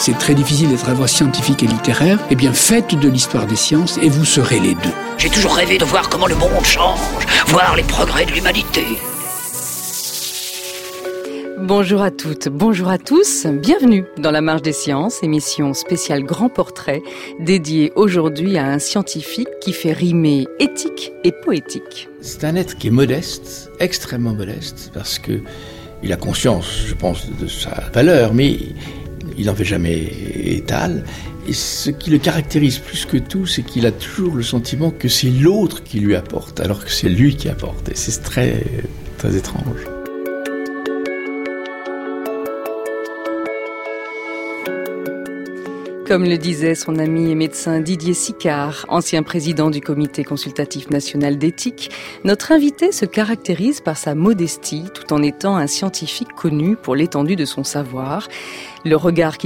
c'est très difficile d'être à la fois scientifique et littéraire, eh bien faites de l'histoire des sciences et vous serez les deux. J'ai toujours rêvé de voir comment le monde change, voir les progrès de l'humanité. Bonjour à toutes, bonjour à tous, bienvenue dans La Marche des Sciences, émission spéciale Grand Portrait, dédiée aujourd'hui à un scientifique qui fait rimer éthique et poétique. C'est un être qui est modeste, extrêmement modeste, parce que il a conscience, je pense, de sa valeur, mais il n'en fait jamais étal. Et ce qui le caractérise plus que tout, c'est qu'il a toujours le sentiment que c'est l'autre qui lui apporte, alors que c'est lui qui apporte. Et c'est très, très étrange. Comme le disait son ami et médecin Didier Sicard, ancien président du Comité consultatif national d'éthique, notre invité se caractérise par sa modestie tout en étant un scientifique connu pour l'étendue de son savoir. Le regard qu'il